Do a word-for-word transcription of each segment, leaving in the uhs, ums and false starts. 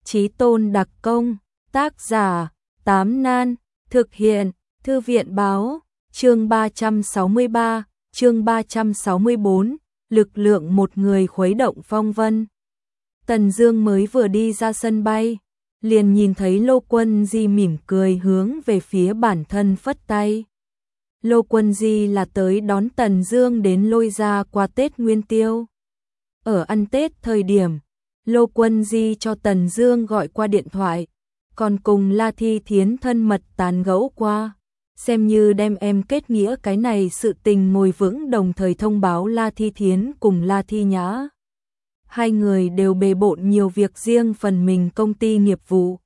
Chí tôn đặc công, tác giả, Tám Nan, thực hiện, Thư viện báo, chương ba trăm sáu mươi ba, chương ba trăm sáu mươi bốn, lực lượng một người khuấy động phong vân. Tần Dương mới vừa đi ra sân bay, liền nhìn thấy Lô Quân Di mỉm cười hướng về phía bản thân phất tay. Lô Quân Di là tới đón Tần Dương đến Lôi Gia qua Tết Nguyên Tiêu. Ở ăn Tết thời điểm, Lô Quân Di cho Tần Dương gọi qua điện thoại, còn cùng La Thi Thiến thân mật tán gẫu qua, xem như đem em kết nghĩa cái này sự tình ngồi vững, đồng thời thông báo La Thi Thiến cùng La Thi Nhã. Hai người đều bề bộn nhiều việc riêng phần mình công ty nghiệp vụ.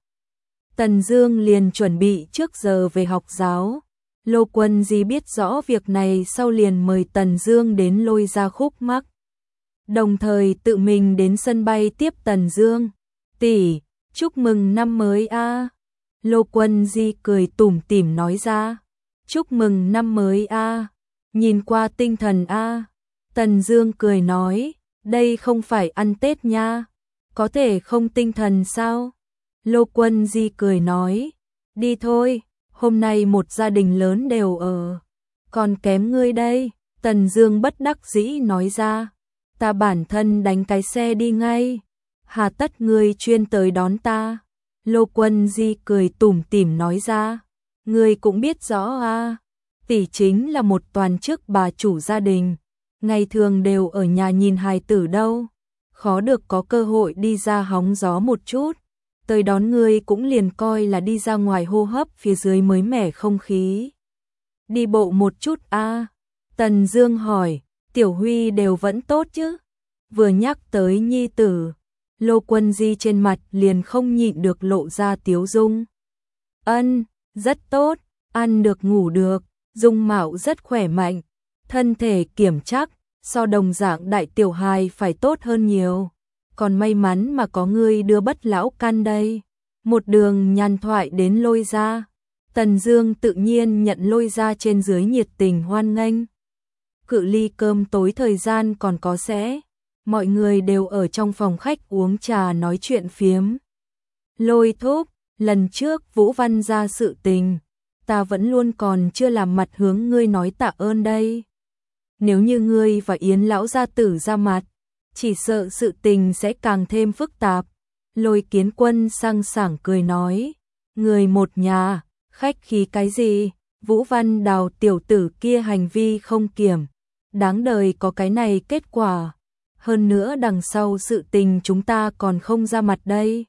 Tần Dương liền chuẩn bị trước giờ về học giáo. Lô Quân Di biết rõ việc này sau liền mời Tần Dương đến Lôi Gia khúc mắc. Đồng thời tự mình đến sân bay tiếp Tần Dương. "Tỷ, chúc mừng năm mới a." À. Lô Quân Di cười tủm tỉm nói ra. "Chúc mừng năm mới a." À. Nhìn qua tinh thần a. À. Tần Dương cười nói, "Đây không phải ăn Tết nha, có thể không tinh thần sao?" Lô Quân Di cười nói, "Đi thôi, hôm nay một gia đình lớn đều ở, còn kém ngươi đây." Tần Dương bất đắc dĩ nói ra, "Ta bản thân đánh cái xe đi ngay, hà tất ngươi chuyên tới đón ta?" Lô Quân Di cười tủm tỉm nói ra, "Ngươi cũng biết rõ a, tỷ chính là một toàn chức bà chủ gia đình, ngày thường đều ở nhà nhìn hài tử đâu, khó được có cơ hội đi ra hóng gió một chút, tới đón ngươi cũng liền coi là đi ra ngoài hô hấp phía dưới mới mẻ không khí. Đi bộ một chút a." À. Tần Dương hỏi, "Tiểu Huy đều vẫn tốt chứ?" Vừa nhắc tới nhi tử, Lô Quân Di trên mặt liền không nhịn được lộ ra tiếu dung. "Ân, rất tốt, ăn được ngủ được, dung mạo rất khỏe mạnh, thân thể kiểm chắc, so đồng dạng đại tiểu hài phải tốt hơn nhiều. Còn may mắn mà có ngươi đưa bất lão căn đây." Một đường nhàn thoại đến Lôi Gia, Tần Dương tự nhiên nhận Lôi Gia trên dưới nhiệt tình hoan nghênh. Cự ly cơm tối thời gian còn có sẽ, mọi người đều ở trong phòng khách uống trà nói chuyện phiếm. "Lôi thúc, lần trước Vũ Văn gia sự tình, ta vẫn luôn còn chưa làm mặt hướng ngươi nói tạ ơn đây. Nếu như ngươi và Yến lão gia tử ra mặt, chỉ sợ sự tình sẽ càng thêm phức tạp." Lôi Kiến Quân sang sảng cười nói, "Người một nhà, khách khí cái gì, Vũ Văn Đào tiểu tử kia hành vi không kiểm, đáng đời có cái này kết quả. Hơn nữa đằng sau sự tình chúng ta còn không ra mặt đây.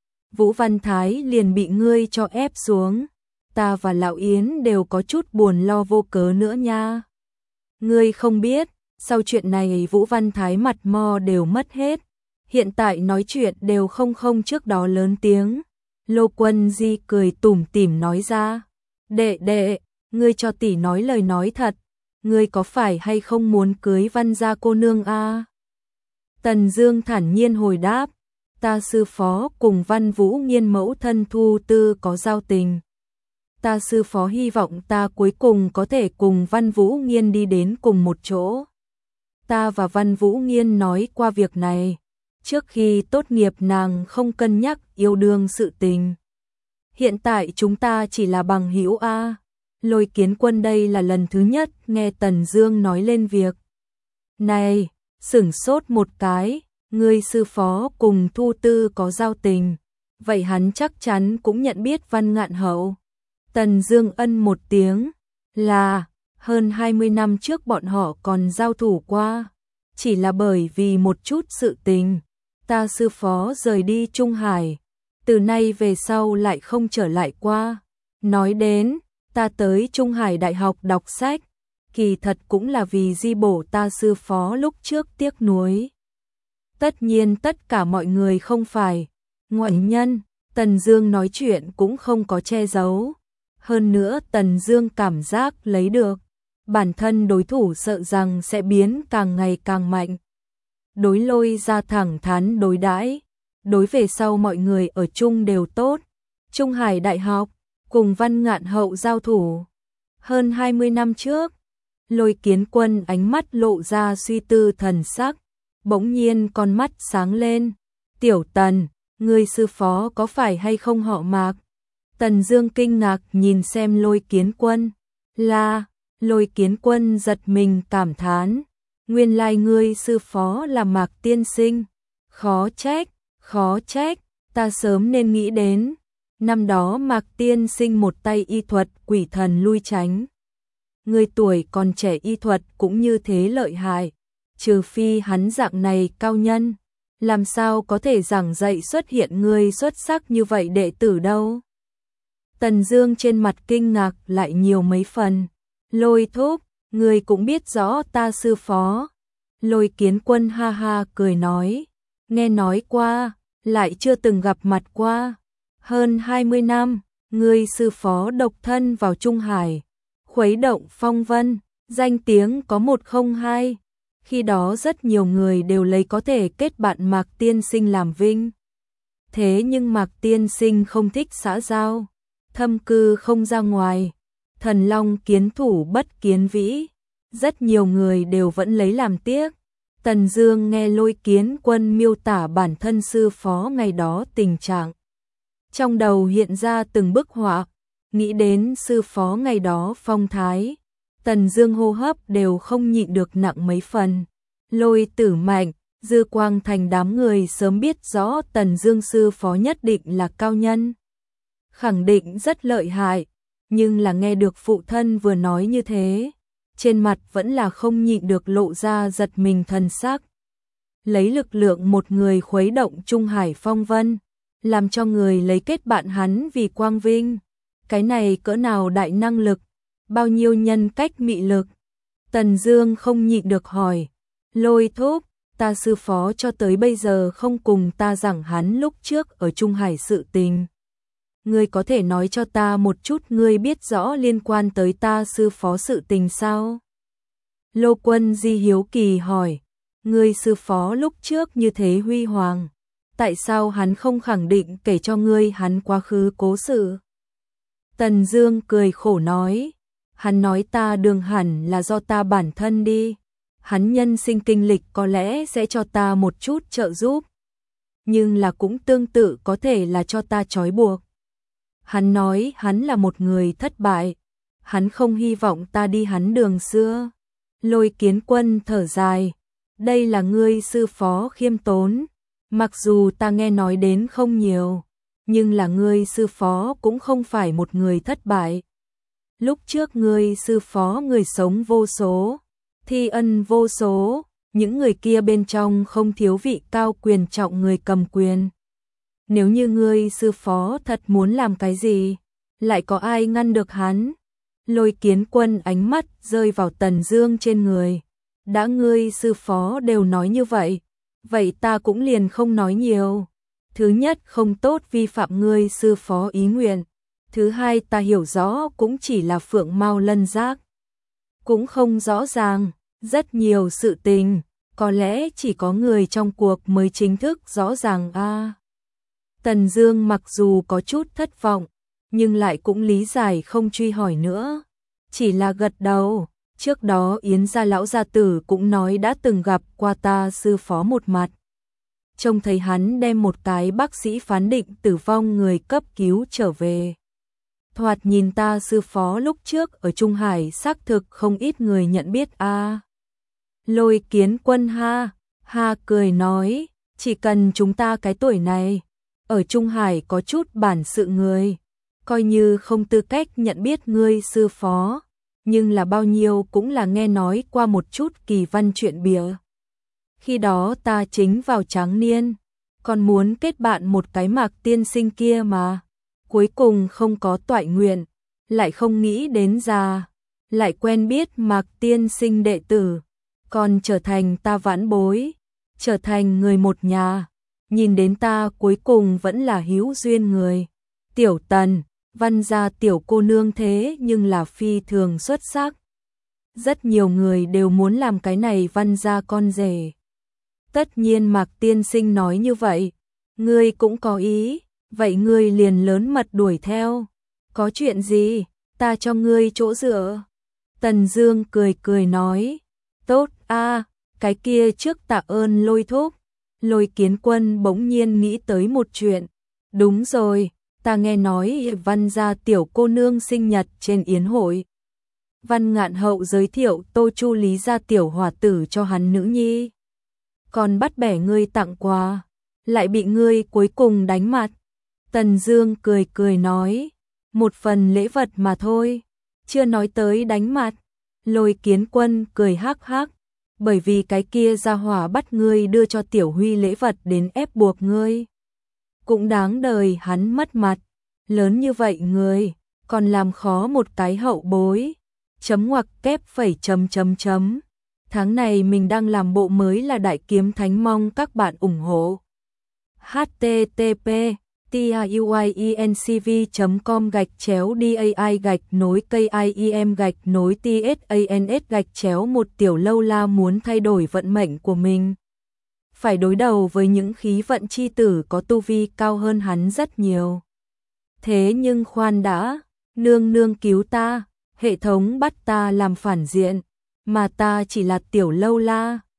Vũ Văn Thái liền bị ngươi cho ép xuống, ta và lão Yến đều có chút buồn lo vô cớ nữa nha. Ngươi không biết, sau chuyện này Vũ Văn Thái mặt mo đều mất hết, hiện tại nói chuyện đều không không trước đó lớn tiếng." Lô Quân Di cười tủm tỉm nói ra, "Đệ đệ, ngươi cho tỷ nói lời nói thật, ngươi có phải hay không muốn cưới Văn gia cô nương a?" À? Tần Dương thản nhiên hồi đáp, "Ta sư phó cùng Văn Vũ Nghiên mẫu thân Thu Tư có giao tình. Ta sư phó hy vọng ta cuối cùng có thể cùng Văn Vũ Nghiên đi đến cùng một chỗ. Ta và Văn Vũ Nghiên nói qua việc này, trước khi tốt nghiệp nàng không cân nhắc yêu đương sự tình. Hiện tại chúng ta chỉ là bằng hữu a." À. Lôi Kiến Quân đây là lần thứ nhất nghe Tần Dương nói lên việc này, sửng sốt một cái, "Ngươi sư phó cùng Thu Tư có giao tình, vậy hắn chắc chắn cũng nhận biết Văn Ngạn Hậu." Tần Dương ân một tiếng, "Là, hơn hai mươi năm trước bọn họ còn giao thủ qua, chỉ là bởi vì một chút sự tình, ta sư phó rời đi Trung Hải, từ nay về sau lại không trở lại qua. Nói đến, ta tới Trung Hải Đại học đọc sách, kỳ thật cũng là vì di bổ ta sư phó lúc trước tiếc nuối. Tất nhiên tất cả mọi người không phải ngoại nhân." Tần Dương nói chuyện cũng không có che giấu. Hơn nữa Tần Dương cảm giác lấy được, bản thân đối thủ sợ rằng sẽ biến càng ngày càng mạnh. Đối Lôi Gia thẳng thắn đối đãi, đối về sau mọi người ở chung đều tốt. Trung Hải Đại học, cùng Văn Ngạn Hậu giao thủ. Hơn hai mươi năm trước, Lôi Kiến Quân ánh mắt lộ ra suy tư thần sắc, bỗng nhiên con mắt sáng lên. "Tiểu Tần, Ngươi sư phó có phải hay không họ Mạc? Tần Dương kinh ngạc nhìn xem Lôi Kiến Quân. Là, Lôi Kiến Quân giật mình cảm thán. Nguyên lai ngươi sư phó là Mạc tiên sinh. Khó trách, khó trách, ta sớm nên nghĩ đến. Năm đó Mạc tiên sinh một tay y thuật quỷ thần lui tránh. Người tuổi còn trẻ y thuật cũng như thế lợi hại. Trừ phi hắn dạng này cao nhân, làm sao có thể giảng dạy xuất hiện người xuất sắc như vậy đệ tử đâu. Tần Dương trên mặt kinh ngạc lại nhiều mấy phần. Lôi thúc, người cũng biết rõ ta sư phó. Lôi Kiến Quân ha ha cười nói. Nghe nói qua, lại chưa từng gặp mặt qua. Hơn hai mươi năm, người sư phó độc thân vào Trung Hải, khuấy động phong vân, danh tiếng có một không hai. Khi đó rất nhiều người đều lấy có thể kết bạn Mạc tiên sinh làm vinh. Thế nhưng Mạc tiên sinh không thích xã giao, thâm cư không ra ngoài, thần long kiến thủ bất kiến vĩ. Rất nhiều người đều vẫn lấy làm tiếc. Tần Dương nghe Lôi Kiến Quân miêu tả bản thân sư phó ngày đó tình trạng, trong đầu hiện ra từng bức họa, nghĩ đến sư phó ngày đó phong thái, Tần Dương hô hấp đều không nhịn được nặng mấy phần. Lôi Tử Mạnh, Dư Quang Thành đám người sớm biết rõ Tần Dương sư phó nhất định là cao nhân, khẳng định rất lợi hại, nhưng là nghe được phụ thân vừa nói như thế, trên mặt vẫn là không nhịn được lộ ra giật mình thần sắc. Lấy lực lượng một người khuấy động Trung Hải phong vân, làm cho người lấy kết bạn hắn vì quang vinh. Cái này cỡ nào đại năng lực, bao nhiêu nhân cách mị lực. Tần Dương không nhịn được hỏi. Lôi thúc, ta sư phó cho tới bây giờ không cùng ta giảng hắn lúc trước ở Trung Hải sự tình. Ngươi có thể nói cho ta một chút ngươi biết rõ liên quan tới ta sư phó sự tình sao? Lô Quân Di hiếu kỳ hỏi. Ngươi sư phó lúc trước như thế huy hoàng, tại sao hắn không khẳng định kể cho ngươi hắn quá khứ cố sự? Tần Dương cười khổ nói. Hắn nói ta đường hẳn là do ta bản thân đi. Hắn nhân sinh kinh lịch có lẽ sẽ cho ta một chút trợ giúp, nhưng là cũng tương tự có thể là cho ta trói buộc. Hắn nói hắn là một người thất bại, hắn không hy vọng ta đi hắn đường xưa. Lôi Kiến Quân thở dài. Đây là ngươi sư phó khiêm tốn, mặc dù ta nghe nói đến không nhiều, nhưng là ngươi sư phó cũng không phải một người thất bại. Lúc trước ngươi sư phó người sống vô số, thi ân vô số, những người kia bên trong không thiếu vị cao quyền trọng người cầm quyền. Nếu như ngươi sư phó thật muốn làm cái gì, lại có ai ngăn được hắn? Lôi Kiến Quân ánh mắt rơi vào Tần Dương trên người. Đã ngươi sư phó đều nói như vậy, vậy ta cũng liền không nói nhiều. Thứ nhất, không tốt vi phạm ngươi sư phó ý nguyện. Thứ hai, ta hiểu rõ cũng chỉ là phượng mao lân giác, cũng không rõ ràng. Rất nhiều sự tình, có lẽ chỉ có người trong cuộc mới chính thức rõ ràng a. À, Tần Dương mặc dù có chút thất vọng, nhưng lại cũng lý giải không truy hỏi nữa, chỉ là gật đầu. Trước đó Yến gia lão gia tử cũng nói đã từng gặp qua ta sư phó một mặt. Trông thấy hắn đem một cái bác sĩ phán định tử vong người cấp cứu trở về. Thoạt nhìn ta sư phó lúc trước ở Trung Hải xác thực không ít người nhận biết a. À, Lôi Kiến Quân ha, ha cười nói, chỉ cần chúng ta cái tuổi này, ở Trung Hải có chút bản sự người, coi như không tư cách nhận biết ngươi sư phó, nhưng là bao nhiêu cũng là nghe nói qua một chút kỳ văn chuyện bìa. Khi đó ta chính vào tráng niên, còn muốn kết bạn một cái Mạc tiên sinh kia mà, cuối cùng không có toại nguyện, lại không nghĩ đến già, lại quen biết Mạc tiên sinh đệ tử, còn trở thành ta vãn bối, trở thành người một nhà, nhìn đến ta cuối cùng vẫn là hữu duyên người. Tiểu Tần, Văn gia tiểu cô nương thế nhưng là phi thường xuất sắc. Rất nhiều người đều muốn làm cái này Văn gia con rể. Tất nhiên Mạc tiên sinh nói như vậy, ngươi cũng có ý, vậy ngươi liền lớn mật đuổi theo. Có chuyện gì, ta cho ngươi chỗ dựa. Tần Dương cười cười nói, tốt a, à, cái kia trước tạ ơn Lôi thúc. Lôi Kiến Quân bỗng nhiên nghĩ tới một chuyện. Đúng rồi, ta nghe nói Văn gia tiểu cô nương sinh nhật trên yến hội. Văn Ngạn Hậu giới thiệu Tô Chu Lý gia tiểu hòa tử cho hắn nữ nhi. Còn bắt bẻ ngươi tặng quà, lại bị ngươi cuối cùng đánh mặt. Tần Dương cười cười nói, một phần lễ vật mà thôi, chưa nói tới đánh mặt. Lôi Kiến Quân cười hắc hắc, bởi vì cái kia gia hỏa bắt ngươi đưa cho Tiểu Huy lễ vật đến ép buộc ngươi. Cũng đáng đời hắn mất mặt, lớn như vậy người, còn làm khó một cái hậu bối. Chấm ngoặc kép phẩy chấm chấm chấm. Tháng này mình đang làm bộ mới là Đại Kiếm Thánh, mong các bạn ủng hộ. h t t p tiuyencv chấm com gạch chéo dai gạch nối kim gạch nối tsans gạch chéo một Tiểu Lâu La muốn thay đổi vận mệnh của mình. Phải đối đầu với những khí vận chi tử có tu vi cao hơn hắn rất nhiều. Thế nhưng khoan đã, nương nương cứu ta, hệ thống bắt ta làm phản diện, mà ta chỉ là Tiểu Lâu La.